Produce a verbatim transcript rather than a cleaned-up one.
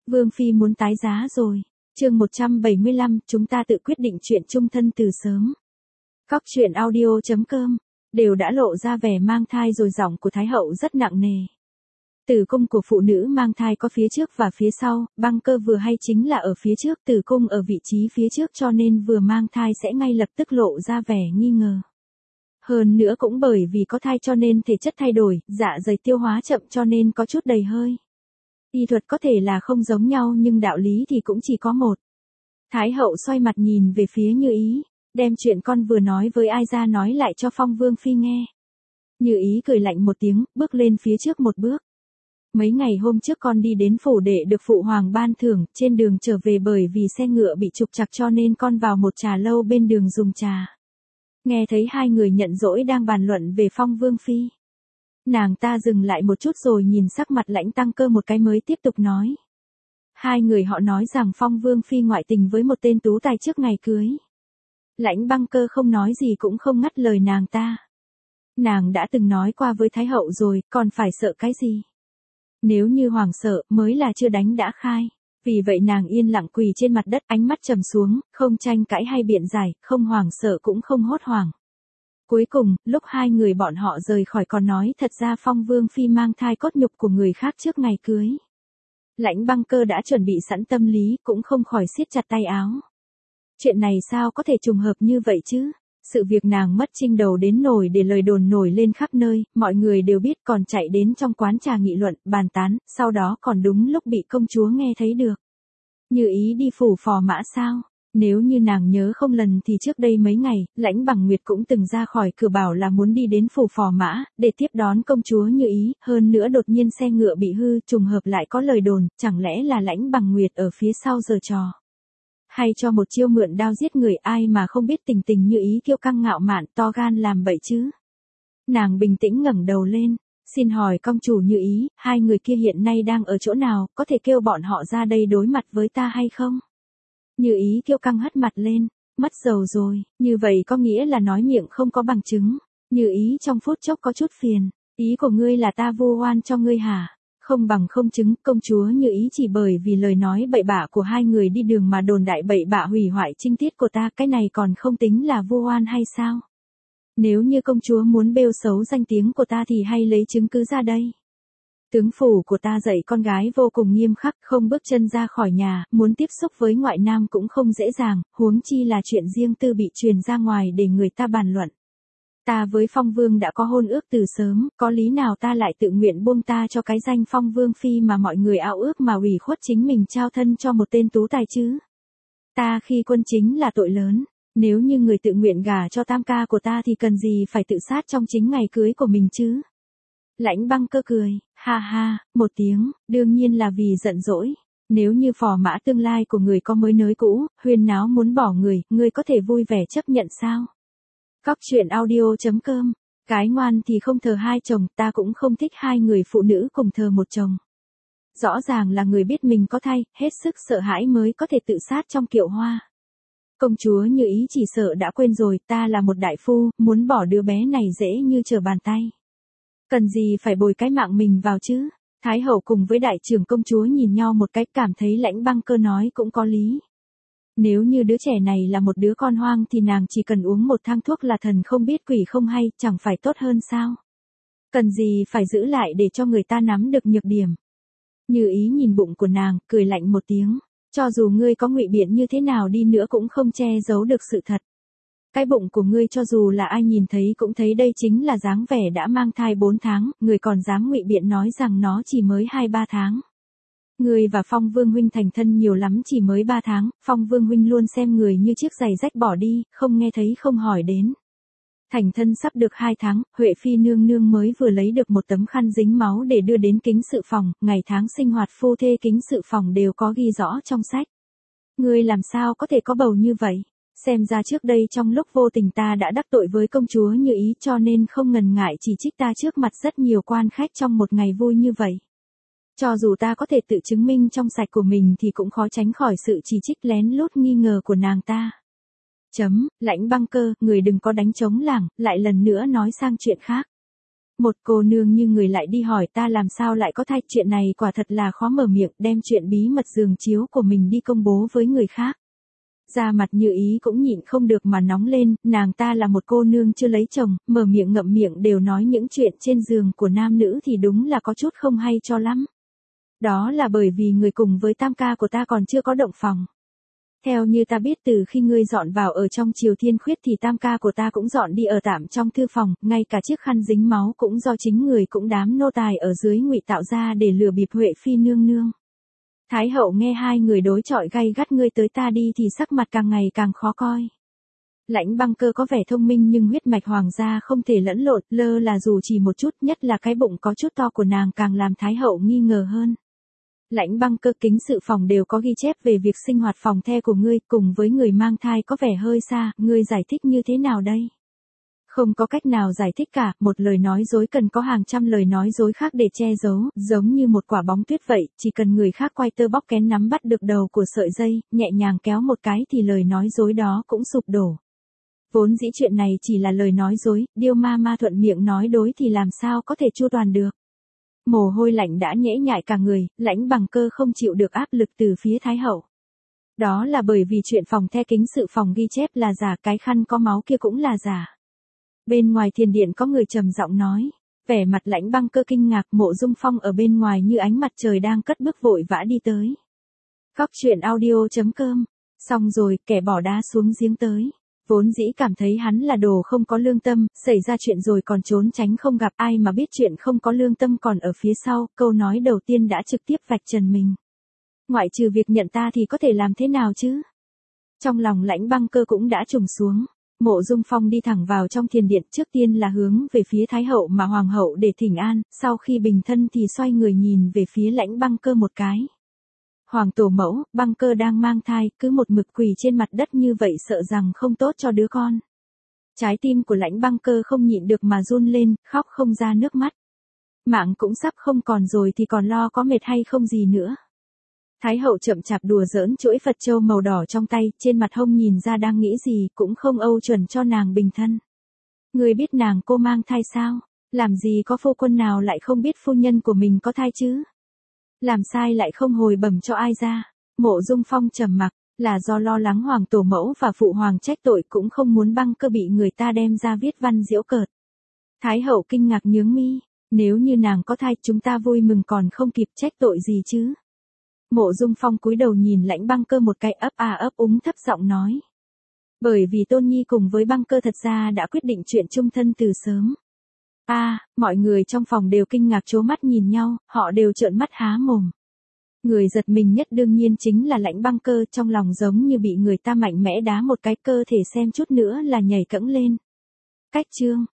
Vương Phi muốn tái giá rồi. Chương một trăm bảy mươi lăm, chúng ta tự quyết định chuyện chung thân từ sớm. Cóc truyện audio chấm com đều đã lộ ra vẻ mang thai rồi, giọng của Thái hậu rất nặng nề. Tử cung của phụ nữ mang thai có phía trước và phía sau, băng cơ vừa hay chính là ở phía trước, tử cung ở vị trí phía trước, cho nên vừa mang thai sẽ ngay lập tức lộ ra vẻ nghi ngờ. Hơn nữa cũng bởi vì có thai cho nên thể chất thay đổi, dạ dày tiêu hóa chậm cho nên có chút đầy hơi. Y thuật có thể là không giống nhau nhưng đạo lý thì cũng chỉ có một. Thái hậu xoay mặt nhìn về phía Như Ý, đem chuyện con vừa nói với ai ra nói lại cho Phong Vương Phi nghe. Như Ý cười lạnh một tiếng, bước lên phía trước một bước. Mấy ngày hôm trước con đi đến phủ để được phụ hoàng ban thưởng, trên đường trở về bởi vì xe ngựa bị trục trặc cho nên con vào một trà lâu bên đường dùng trà. Nghe thấy hai người nhận dỗi đang bàn luận về Phong Vương Phi. Nàng ta dừng lại một chút rồi nhìn sắc mặt Lãnh Tăng Cơ một cái mới tiếp tục nói. Hai người họ nói rằng Phong Vương Phi ngoại tình với một tên tú tài trước ngày cưới. Lãnh Băng Cơ không nói gì cũng không ngắt lời nàng ta. Nàng đã từng nói qua với Thái hậu rồi, còn phải sợ cái gì? Nếu như hoàng sợ mới là chưa đánh đã khai. Vì vậy nàng yên lặng quỳ trên mặt đất, ánh mắt trầm xuống, không tranh cãi hay biện giải, không hoảng sợ cũng không hốt hoảng. Cuối cùng, lúc hai người bọn họ rời khỏi còn nói thật ra Phong Vương Phi mang thai cốt nhục của người khác trước ngày cưới. Lãnh Băng Cơ đã chuẩn bị sẵn tâm lý, cũng không khỏi siết chặt tay áo. Chuyện này sao có thể trùng hợp như vậy chứ? Sự việc nàng mất trinh đầu đến nổi để lời đồn nổi lên khắp nơi, mọi người đều biết, còn chạy đến trong quán trà nghị luận, bàn tán, sau đó còn đúng lúc bị công chúa nghe thấy được. Như Ý đi phủ phò mã sao? Nếu như nàng nhớ không lầm thì trước đây mấy ngày, Lãnh Bằng Nguyệt cũng từng ra khỏi cửa bảo là muốn đi đến phủ phò mã, để tiếp đón công chúa Như Ý, hơn nữa đột nhiên xe ngựa bị hư, trùng hợp lại có lời đồn, chẳng lẽ là Lãnh Bằng Nguyệt ở phía sau giở trò. Hay cho một chiêu mượn đao giết người, ai mà không biết tình tình Như Ý kiêu căng ngạo mạn to gan làm bậy chứ. Nàng bình tĩnh ngẩng đầu lên, xin hỏi công chủ Như Ý, hai người kia hiện nay đang ở chỗ nào, có thể kêu bọn họ ra đây đối mặt với ta hay không? Như Ý kiêu căng hất mặt lên, mất dầu rồi, như vậy có nghĩa là nói miệng không có bằng chứng. Như Ý trong phút chốc có chút phiền, ý của ngươi là ta vu oan cho ngươi hả? Không bằng không chứng, công chúa Như Ý chỉ bởi vì lời nói bậy bạ của hai người đi đường mà đồn đại bậy bạ hủy hoại trinh tiết của ta, cái này còn không tính là vu oan hay sao? Nếu như công chúa muốn bêu xấu danh tiếng của ta thì hay lấy chứng cứ ra đây. Tướng phủ của ta dạy con gái vô cùng nghiêm khắc, không bước chân ra khỏi nhà, muốn tiếp xúc với ngoại nam cũng không dễ dàng, huống chi là chuyện riêng tư bị truyền ra ngoài để người ta bàn luận. Ta với Phong Vương đã có hôn ước từ sớm, có lý nào ta lại tự nguyện buông ta cho cái danh Phong Vương Phi mà mọi người ao ước mà ủy khuất chính mình trao thân cho một tên tú tài chứ? Ta khi quân chính là tội lớn, nếu như người tự nguyện gả cho tam ca của ta thì cần gì phải tự sát trong chính ngày cưới của mình chứ? Lãnh Băng Cơ cười, ha ha, một tiếng, đương nhiên là vì giận dỗi. Nếu như phò mã tương lai của người có mới nới cũ, huyên náo muốn bỏ người, người có thể vui vẻ chấp nhận sao? Cóc truyện audio chấm com, cái ngoan thì không thờ hai chồng, ta cũng không thích hai người phụ nữ cùng thờ một chồng. Rõ ràng là người biết mình có thai, hết sức sợ hãi mới có thể tự sát trong kiệu hoa. Công chúa Như Ý chỉ sợ đã quên rồi, ta là một đại phu, muốn bỏ đứa bé này dễ như trở bàn tay. Cần gì phải bồi cái mạng mình vào chứ? Thái hậu cùng với đại trưởng công chúa nhìn nhau một cách, cảm thấy Lãnh Băng Cơ nói cũng có lý. Nếu như đứa trẻ này là một đứa con hoang thì nàng chỉ cần uống một thang thuốc là thần không biết quỷ không hay, chẳng phải tốt hơn sao? Cần gì phải giữ lại để cho người ta nắm được nhược điểm. Như Ý nhìn bụng của nàng, cười lạnh một tiếng, cho dù ngươi có ngụy biện như thế nào đi nữa cũng không che giấu được sự thật. Cái bụng của ngươi cho dù là ai nhìn thấy cũng thấy đây chính là dáng vẻ đã mang thai bốn tháng, người còn dám ngụy biện nói rằng nó chỉ mới hai ba tháng. Ngươi và Phong Vương huynh thành thân nhiều lắm chỉ mới ba tháng, Phong Vương huynh luôn xem người như chiếc giày rách bỏ đi, không nghe thấy không hỏi đến. Thành thân sắp được hai tháng, Huệ Phi nương nương mới vừa lấy được một tấm khăn dính máu để đưa đến kính sự phòng, ngày tháng sinh hoạt phu thê kính sự phòng đều có ghi rõ trong sách. Ngươi làm sao có thể có bầu như vậy? Xem ra trước đây trong lúc vô tình ta đã đắc tội với công chúa Như Ý cho nên không ngần ngại chỉ trích ta trước mặt rất nhiều quan khách trong một ngày vui như vậy. Cho dù ta có thể tự chứng minh trong sạch của mình thì cũng khó tránh khỏi sự chỉ trích lén lút nghi ngờ của nàng ta. Chấm, Lãnh Băng Cơ, người đừng có đánh trống lảng, lại lần nữa nói sang chuyện khác. Một cô nương như người lại đi hỏi ta làm sao lại có thai, chuyện này quả thật là khó mở miệng, đem chuyện bí mật giường chiếu của mình đi công bố với người khác. Da mặt Như Ý cũng nhịn không được mà nóng lên, nàng ta là một cô nương chưa lấy chồng, mở miệng ngậm miệng đều nói những chuyện trên giường của nam nữ thì đúng là có chút không hay cho lắm. Đó là bởi vì người cùng với tam ca của ta còn chưa có động phòng. Theo như ta biết, từ khi ngươi dọn vào ở trong Triều Thiên Khuyết thì tam ca của ta cũng dọn đi ở tạm trong thư phòng, ngay cả chiếc khăn dính máu cũng do chính người cũng đám nô tài ở dưới ngụy tạo ra để lừa bịp Huệ Phi nương nương. Thái hậu nghe hai người đối chọi gay gắt ngươi tới ta đi thì sắc mặt càng ngày càng khó coi. Lãnh Băng Cơ có vẻ thông minh nhưng huyết mạch hoàng gia không thể lẫn lộn, lơ là dù chỉ một chút, nhất là cái bụng có chút to của nàng càng làm Thái hậu nghi ngờ hơn. Lãnh Băng Cơ, kính sự phòng đều có ghi chép về việc sinh hoạt phòng the của ngươi, cùng với người mang thai có vẻ hơi xa, ngươi giải thích như thế nào đây? Không có cách nào giải thích cả, một lời nói dối cần có hàng trăm lời nói dối khác để che giấu, giống như một quả bóng tuyết vậy, chỉ cần người khác quay tơ bóc kén nắm bắt được đầu của sợi dây, nhẹ nhàng kéo một cái thì lời nói dối đó cũng sụp đổ. Vốn dĩ chuyện này chỉ là lời nói dối, Điêu ma ma thuận miệng nói đối thì làm sao có thể chu toàn được. Mồ hôi lạnh đã nhễ nhại cả người, Lãnh Bằng Cơ không chịu được áp lực từ phía Thái hậu. Đó là bởi vì chuyện phòng the kính sự phòng ghi chép là giả, cái khăn có máu kia cũng là giả. Bên ngoài thiền điện có người trầm giọng nói, vẻ mặt Lãnh Băng Cơ kinh ngạc. Mộ Dung Phong ở bên ngoài như ánh mặt trời đang cất bước vội vã đi tới. Góc truyện audio chấm com, xong rồi, kẻ bỏ đá xuống giếng tới. Vốn dĩ cảm thấy hắn là đồ không có lương tâm, xảy ra chuyện rồi còn trốn tránh không gặp, ai mà biết chuyện không có lương tâm còn ở phía sau, câu nói đầu tiên đã trực tiếp vạch trần mình. Ngoại trừ việc nhận ta thì có thể làm thế nào chứ? Trong lòng Lãnh Băng Cơ cũng đã trùng xuống. Mộ Dung Phong đi thẳng vào trong thiền điện, trước tiên là hướng về phía Thái hậu mà Hoàng hậu để thỉnh an, sau khi bình thân thì xoay người nhìn về phía Lãnh Băng Cơ một cái. Hoàng tổ mẫu, Băng Cơ đang mang thai, cứ một mực quỳ trên mặt đất như vậy sợ rằng không tốt cho đứa con. Trái tim của Lãnh Băng Cơ không nhịn được mà run lên, khóc không ra nước mắt. Mạng cũng sắp không còn rồi thì còn lo có mệt hay không gì nữa. Thái hậu chậm chạp đùa giỡn chuỗi Phật châu màu đỏ trong tay, trên mặt hông nhìn ra đang nghĩ gì, cũng không âu chuẩn cho nàng bình thân. Người biết nàng cô mang thai sao? Làm gì có phu quân nào lại không biết phu nhân của mình có thai chứ? Làm sai lại không hồi bẩm cho ai ra? Mộ Dung Phong trầm mặc, là do lo lắng Hoàng tổ mẫu và phụ hoàng trách tội, cũng không muốn Băng Cơ bị người ta đem ra viết văn giễu cợt. Thái hậu kinh ngạc nhướng mi, nếu như nàng có thai chúng ta vui mừng còn không kịp, trách tội gì chứ? Mộ Dung Phong cúi đầu nhìn Lãnh Băng Cơ một cái, ấp à ấp úng thấp giọng nói. Bởi vì Tôn Nhi cùng với Băng Cơ thật ra đã quyết định chuyện chung thân từ sớm. A, à, mọi người trong phòng đều kinh ngạc trố mắt nhìn nhau, họ đều trợn mắt há mồm. Người giật mình nhất đương nhiên chính là Lãnh Băng Cơ, trong lòng giống như bị người ta mạnh mẽ đá một cái, cơ thể xem chút nữa là nhảy cẫng lên. Cách chương